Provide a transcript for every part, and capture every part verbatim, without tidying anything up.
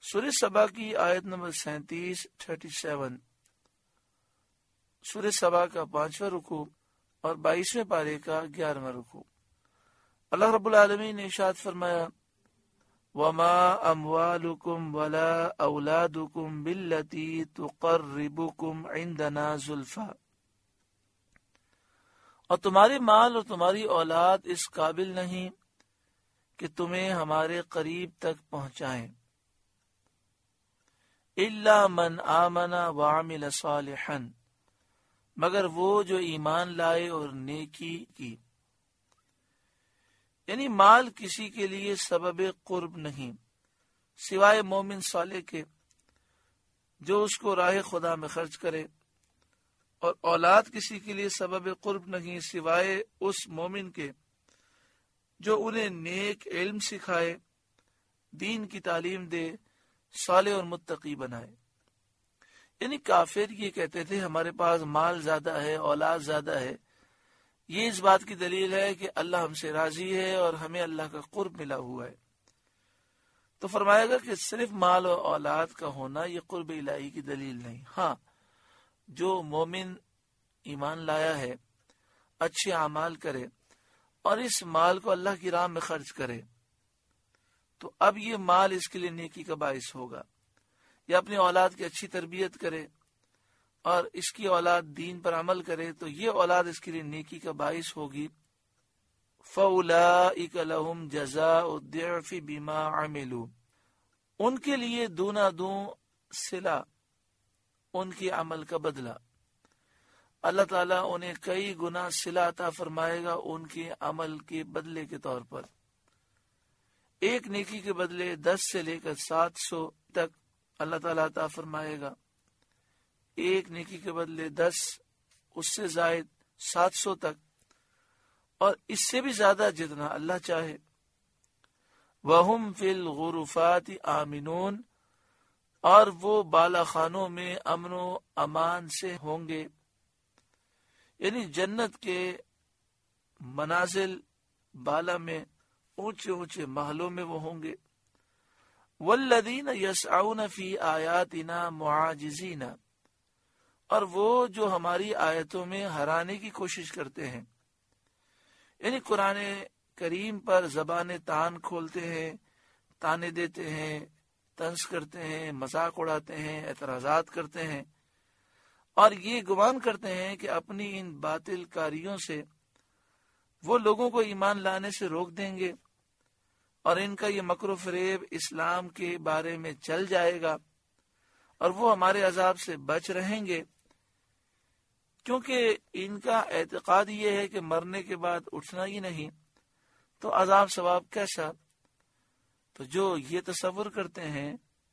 سورہ سبا کی آیت نمبر سینتیس تھرٹی سیون سورہ سبا کا پانچواں رکوع اور بائیسویں پارے کا گیارہواں رکوع۔ اللہ رب العالمین نے ارشاد فرمایا وما اموالکم ولا اولادکم باللتی تقربکم عندنا زلفا، اور تمہارے مال اور تمہاری اولاد اس قابل نہیں کہ تمہیں ہمارے قریب تک پہنچائیں، الا من آمن وعمل صالحا، مگر وہ جو ایمان لائے اور نیکی کی۔ یعنی مال کسی کے لیے سبب قرب نہیں سوائے مومن صالح کے، جو اس کو راہ خدا میں خرچ کرے، اور اولاد کسی کے لیے سبب قرب نہیں سوائے اس مومن کے جو انہیں نیک علم سکھائے، دین کی تعلیم دے، صالح اور متقی بنائے۔ یعنی کافر یہ کہتے تھے ہمارے پاس مال زیادہ ہے، اولاد زیادہ ہے، یہ اس بات کی دلیل ہے کہ اللہ ہم سے راضی ہے اور ہمیں اللہ کا قرب ملا ہوا ہے۔ تو فرمائے گا کہ صرف مال اور اولاد کا ہونا یہ قرب الہی کی دلیل نہیں۔ ہاں، جو مومن ایمان لایا ہے، اچھے اعمال کرے اور اس مال کو اللہ کی راہ میں خرچ کرے، تو اب یہ مال اس کے لیے نیکی کا باعث ہوگا، یا اپنی اولاد کی اچھی تربیت کرے اور اس کی اولاد دین پر عمل کرے تو یہ اولاد اس کے لیے نیکی کا باعث ہوگی۔ فَأُولَئِكَ لَهُمْ جَزَاءُ الضِّعْفِ بِمَا عَمِلُوا، ان کے لیے دونا دوں صلہ، ان کے عمل کا بدلہ، اللہ تعالیٰ انہیں کئی گنا صلہ عطا فرمائے گا ان کے عمل کے بدلے کے طور پر۔ ایک نیکی کے بدلے دس سے لے کر سات سو تک اللہ تعالیٰ عطا فرمائے گا، ایک نیکی کے بدلے دس، اس سے زائد سات سو تک، اور اس سے بھی زیادہ جتنا اللہ چاہے۔ وَهُمْ فِي الْغُرُفَاتِ آمِنُونَ، اور وہ بالا خانوں میں امن و امان سے ہوں گے، یعنی جنت کے منازل بالا میں اونچے اونچے محلوں میں وہ ہوں گے۔ وَالَّذِينَ يَسْعَوْنَ فِي آيَاتِنَا مُعَاجِزِينَ، اور وہ جو ہماری آیتوں میں ہرانے کی کوشش کرتے ہیں، یعنی قرآن کریم پر زبان تان کھولتے ہیں، تانے دیتے ہیں، طنز کرتے ہیں، مذاق اڑاتے ہیں، اعتراضات کرتے ہیں، اور یہ گمان کرتے ہیں کہ اپنی ان باطل کاریوں سے وہ لوگوں کو ایمان لانے سے روک دیں گے، اور ان کا یہ مکر و فریب اسلام کے بارے میں چل جائے گا اور وہ ہمارے عذاب سے بچ رہیں گے، کیونکہ ان کا اعتقاد یہ ہے کہ مرنے کے بعد اٹھنا ہی نہیں، تو عذاب ثواب کیسا؟ تو جو یہ تصور کرتے ہیں،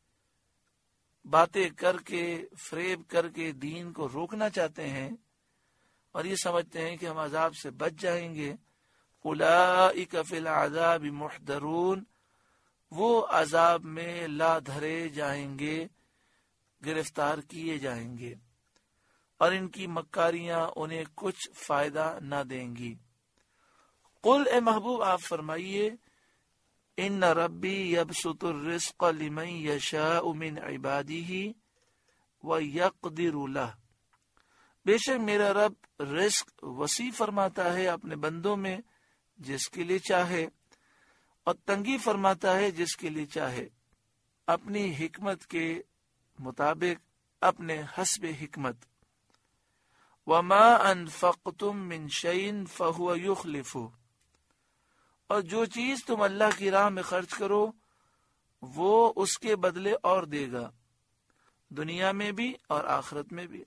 باتیں کر کے فریب کر کے دین کو روکنا چاہتے ہیں اور یہ سمجھتے ہیں کہ ہم عذاب سے بچ جائیں گے، اولئک فی العذاب محضرون، وہ عذاب میں لا دھرے جائیں گے، گرفتار کیے جائیں گے، اور ان کی مکاریاں انہیں کچھ فائدہ نہ دیں گی۔ قل، اے محبوب آپ فرمائیے، ان ربی یبسط الرزق لمن یشاء من عبادہ ویقدر لہ، بے شک میرا رب رزق وسیع فرماتا ہے اپنے بندوں میں جس کے لیے چاہے، اور تنگی فرماتا ہے جس کے لیے چاہے، اپنی حکمت کے مطابق، اپنے حسب حکمت۔ وما انفقتم من شیء فهو یخلفہ، اور جو چیز تم اللہ کی راہ میں خرچ کرو وہ اس کے بدلے اور دے گا، دنیا میں بھی اور آخرت میں بھی۔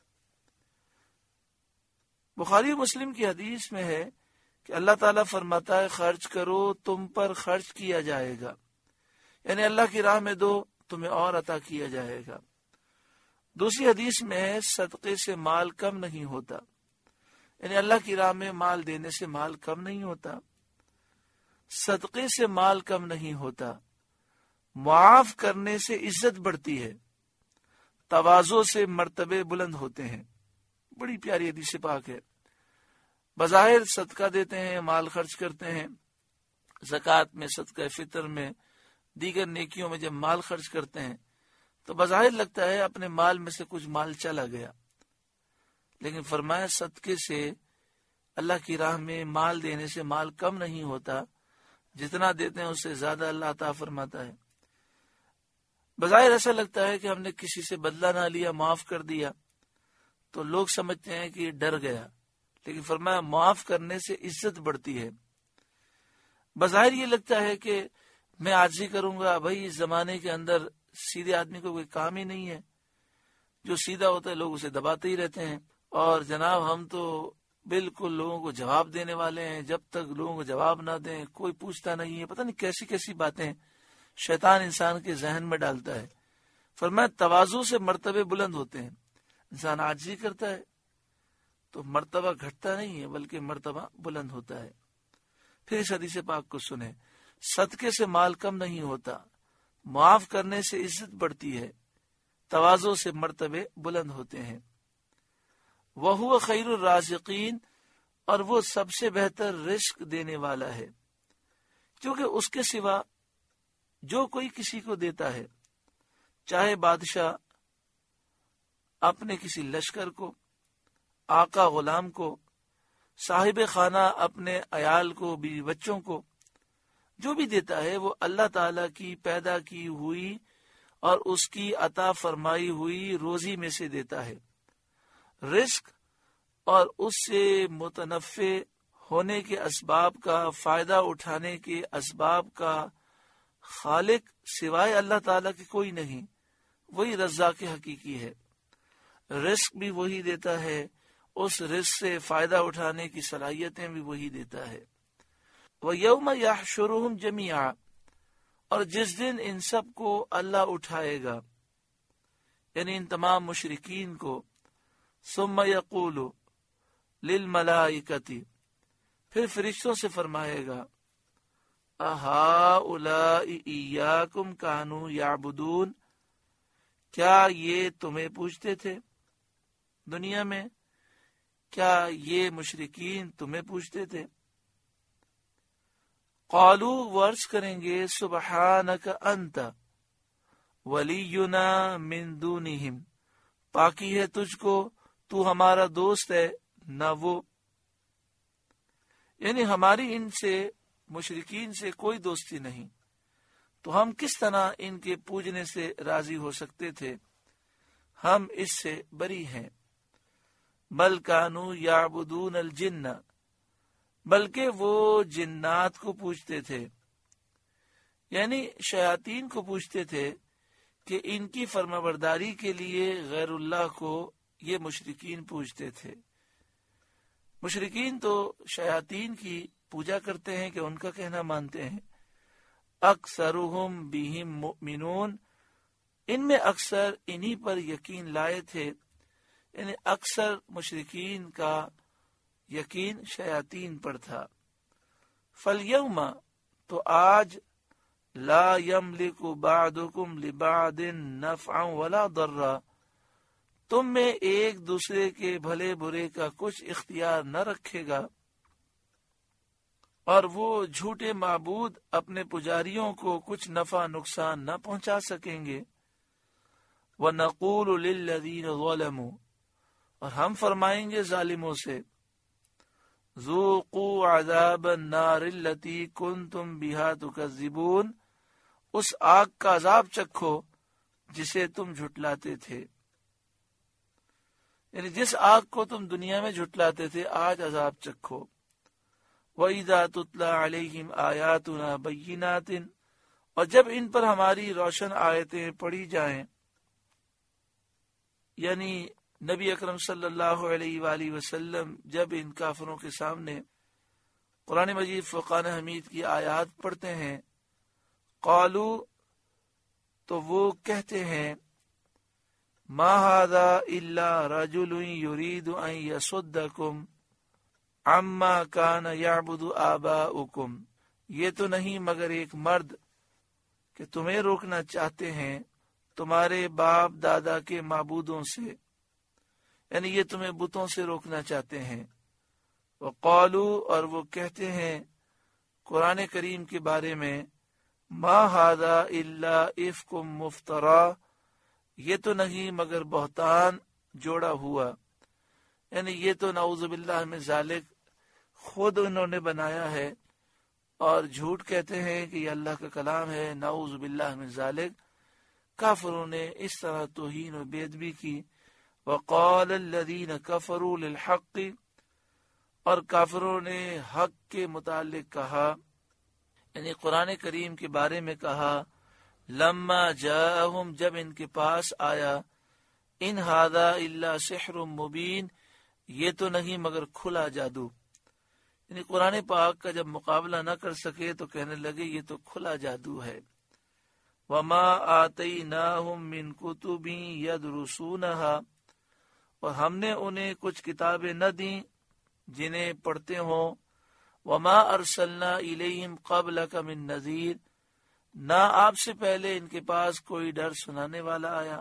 بخاری مسلم کی حدیث میں ہے کہ اللہ تعالیٰ فرماتا ہے خرچ کرو تم پر خرچ کیا جائے گا، یعنی اللہ کی راہ میں دو تمہیں اور عطا کیا جائے گا۔ دوسری حدیث میں ہے صدقے سے مال کم نہیں ہوتا، یعنی اللہ کی راہ میں مال دینے سے مال کم نہیں ہوتا، صدقے سے مال کم نہیں ہوتا، معاف کرنے سے عزت بڑھتی ہے، تواضع سے مرتبے بلند ہوتے ہیں۔ بڑی پیاری حدیث پاک ہے۔ بظاہر صدقہ دیتے ہیں، مال خرچ کرتے ہیں، زکوٰۃ میں، صدقہ فطر میں، دیگر نیکیوں میں جب مال خرچ کرتے ہیں تو بظاہر لگتا ہے اپنے مال میں سے کچھ مال چلا گیا، لیکن فرمایا صدقے سے اللہ کی راہ میں مال دینے سے مال کم نہیں ہوتا، جتنا دیتے ہیں اس سے زیادہ اللہ عطا فرماتا ہے۔ بظاہر ایسا لگتا ہے کہ ہم نے کسی سے بدلہ نہ لیا، معاف کر دیا، تو لوگ سمجھتے ہیں کہ یہ ڈر گیا، لیکن فرمایا معاف کرنے سے عزت بڑھتی ہے۔ بظاہر یہ لگتا ہے کہ میں عاجزی کروں گا، بھائی اس زمانے کے اندر سیدھے آدمی کو کوئی کام ہی نہیں ہے، جو سیدھا ہوتا ہے لوگ اسے دباتے ہی رہتے ہیں، اور جناب ہم تو بالکل لوگوں کو جواب دینے والے ہیں، جب تک لوگوں کو جواب نہ دیں کوئی پوچھتا نہیں ہے۔ پتہ نہیں کیسی کیسی باتیں شیطان انسان کے ذہن میں ڈالتا ہے۔ فرمایا تواضع سے مرتبے بلند ہوتے ہیں، انسان عاجزی کرتا ہے تو مرتبہ گھٹتا نہیں ہے بلکہ مرتبہ بلند ہوتا ہے۔ پھر اس حدیث پاک کو سنیں، صدقے سے مال کم نہیں ہوتا، معاف کرنے سے عزت بڑھتی ہے، تواضع سے مرتبے بلند ہوتے ہیں۔ وَهُوَ خَيْرُ الرَّازِقِينَ، اور وہ سب سے بہتر رزق دینے والا ہے، کیونکہ اس کے سوا جو کوئی کسی کو دیتا ہے، چاہے بادشاہ اپنے کسی لشکر کو، آقا غلام کو، صاحب خانہ اپنے عیال کو، بیوی بچوں کو، جو بھی دیتا ہے وہ اللہ تعالی کی پیدا کی ہوئی اور اس کی عطا فرمائی ہوئی روزی میں سے دیتا ہے۔ رزق اور اس سے متنفع ہونے کے اسباب کا، فائدہ اٹھانے کے اسباب کا خالق سوائے اللہ تعالیٰ کے کوئی نہیں، وہی رزاق حقیقی ہے۔ رزق بھی وہی دیتا ہے، اس رزق سے فائدہ اٹھانے کی صلاحیتیں بھی وہی دیتا ہے۔ وَيَوْمَ يَحْشُرُهُمْ جَمِيعًا، اور جس دن ان سب کو اللہ اٹھائے گا، یعنی ان تمام مشرکین کو، ثُمَّ يَقُولُ لِلْمَلَائِكَةِ، پھر فرشتوں سے فرمائے گا، أَهَٰؤُلَاءِ إِيَّاكُمْ كَانُوا يَعْبُدُونَ، کیا یہ تمہیں پوچھتے تھے دنیا میں؟ کیا یہ مشرکین تمہیں پوچھتے تھے؟ قالو، ورز کریں گے، سبحانک انت ولینا من دونہم، پاکی ہے تجھ کو، تو ہمارا دوست ہے نہ وہ، یعنی ہماری ان سے مشرکین سے کوئی دوستی نہیں، تو ہم کس طرح ان کے پوجنے سے راضی ہو سکتے تھے، ہم اس سے بری ہیں۔ بل کانوا یعبدون الجن، بلکہ وہ جنات کو پوچھتے تھے، یعنی شیاطین کو پوچھتے تھے کہ ان کی فرمانبرداری کے لیے غیر اللہ کو یہ مشرکین پوچھتے تھے۔ مشرکین تو شیاطین کی پوجا کرتے ہیں کہ ان کا کہنا مانتے ہیں۔ اکثرہم بہم مؤمنون، ان میں اکثر انہی پر یقین لائے تھے، یعنی اکثر مشرکین کا یقین شیاطین پر تھا۔ فالیوم، تو آج، لا یملک بعضکم لبعض نفعا ولا ضرا، تم میں ایک دوسرے کے بھلے برے کا کچھ اختیار نہ رکھے گا، اور وہ جھوٹے معبود اپنے پجاریوں کو کچھ نفع نقصان نہ پہنچا سکیں گے۔ وَنَقُولُ لِلَّذِينَ ظَلَمُوا، اور ہم فرمائیں گے ظالموں سے، ذوقوا عذاب النار التي كنتم بها تكذبون، اس آگ کا عذاب چکھو جسے تم جھٹلاتے تھے، یعنی جس آگ کو تم دنیا میں جھٹلاتے تھے آج عذاب چکھو۔ وَإِذَا تُتْلَى عَلَيْهِمْ آيَاتُنَا بَيِّنَاتٍ، اور جب ان پر ہماری روشن آیتیں پڑھی جائیں، یعنی نبی اکرم صلی اللہ علیہ وآلہ وسلم جب ان کافروں کے سامنے قرآن مجید فرقان حمید کی آیات پڑھتے ہیں، قالو، تو وہ کہتے ہیں، ما ھذا الا رجل یرید ان یصدکم عما کان یعبد آباؤکم، یہ تو نہیں مگر ایک مرد کہ تمہیں روکنا چاہتے ہیں تمہارے باپ دادا کے معبودوں سے، یعنی یہ تمہیں بتوں سے روکنا چاہتے ہیں۔ وقالو، اور وہ کہتے ہیں قرآن کریم کے بارے میں، ما ھذا الا افک مفترا، یہ تو نہیں مگر بہتان جوڑا ہوا، یعنی یہ تو نعوذ باللہ من ذالک خود انہوں نے بنایا ہے اور جھوٹ کہتے ہیں کہ یہ اللہ کا کلام ہے، نعوذ باللہ من ذالک۔ کافروں نے اس طرح توہین و بے ادبی کی۔ وقال الذین کفروا للحق، اور کافروں نے حق کے متعلق کہا، یعنی قرآن کریم کے بارے میں کہا، لما جاءہم، جب ان کے پاس آیا، ان ھذا الا سحر مبین، یہ تو نہیں مگر کھلا جادو، یعنی قرآن پاک کا جب مقابلہ نہ کر سکے تو کہنے لگے یہ تو کھلا جادو ہے۔ وما آتیناہم من کتب یدرسونہا، اور ہم نے انہیں کچھ کتابیں نہ دیں جنہیں پڑھتے ہوں۔ وما ارسلنا الیہم قبلک من نذیر، نہ آپ سے پہلے ان کے پاس کوئی ڈر سنانے والا آیا،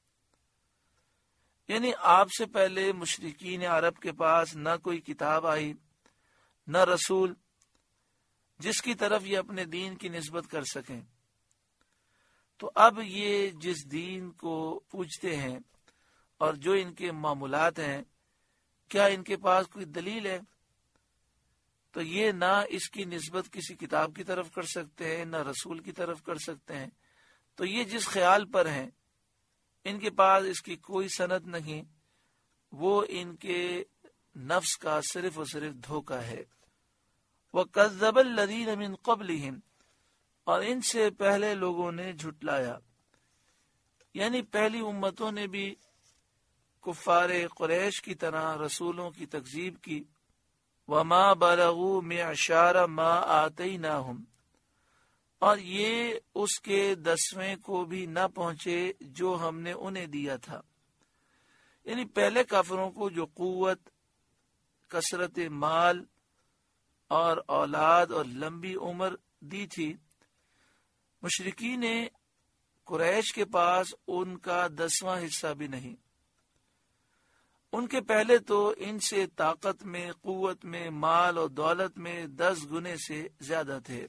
یعنی آپ سے پہلے مشرکین عرب کے پاس نہ کوئی کتاب آئی نہ رسول جس کی طرف یہ اپنے دین کی نسبت کر سکیں۔ تو اب یہ جس دین کو پوجتے ہیں اور جو ان کے معمولات ہیں، کیا ان کے پاس کوئی دلیل ہے؟ تو یہ نہ اس کی نسبت کسی کتاب کی طرف کر سکتے ہیں نہ رسول کی طرف کر سکتے ہیں۔ تو یہ جس خیال پر ہیں ان کے پاس اس کی کوئی سند نہیں، وہ ان کے نفس کا صرف اور صرف دھوکہ ہے۔ وَكَذَّبَ الَّذِينَ مِن قَبْلِهِمْ، اور ان سے پہلے لوگوں نے جھٹلایا، یعنی پہلی امتوں نے بھی کفار قریش کی طرح رسولوں کی تکذیب کی۔ وَمَا بَلَغُوا مِعْشَارَ مَا آتَيْنَاهُمْ، اور یہ اس کے دسویں کو بھی نہ پہنچے جو ہم نے انہیں دیا تھا، یعنی پہلے کافروں کو جو قوت، کثرت مال اور اولاد اور لمبی عمر دی تھی، مشرکین قریش کے پاس ان کا دسواں حصہ بھی نہیں۔ ان کے پہلے تو ان سے طاقت میں، قوت میں، مال اور دولت میں دس گنے سے زیادہ تھے۔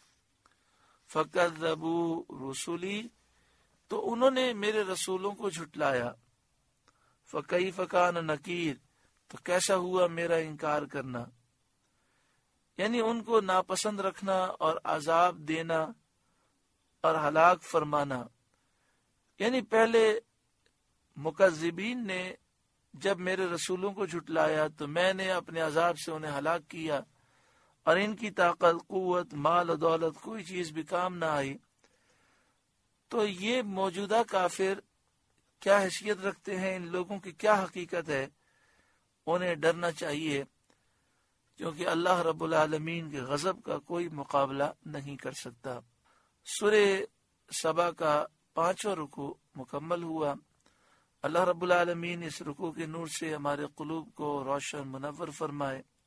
فَكَذَّبُوا رُسُلِي، تو انہوں نے میرے رسولوں کو جھٹلایا۔ فَكَيْفَ كَانَ نَكِيرٌ، تو کیسا ہوا میرا انکار کرنا، یعنی ان کو ناپسند رکھنا اور عذاب دینا اور ہلاک فرمانا۔ یعنی پہلے مکذبین نے جب میرے رسولوں کو جھٹلایا تو میں نے اپنے عذاب سے انہیں ہلاک کیا، اور ان کی طاقت، قوت، مال و دولت کوئی چیز بھی کام نہ آئی۔ تو یہ موجودہ کافر کیا حیثیت رکھتے ہیں، ان لوگوں کی کیا حقیقت ہے، انہیں ڈرنا چاہیے، کیونکہ اللہ رب العالمین کے غضب کا کوئی مقابلہ نہیں کر سکتا۔ سورہ سبا کا پانچواں رکوع مکمل ہوا۔ اللہ رب العالمین اس رکوع کے نور سے ہمارے قلوب کو روشن منور فرمائے۔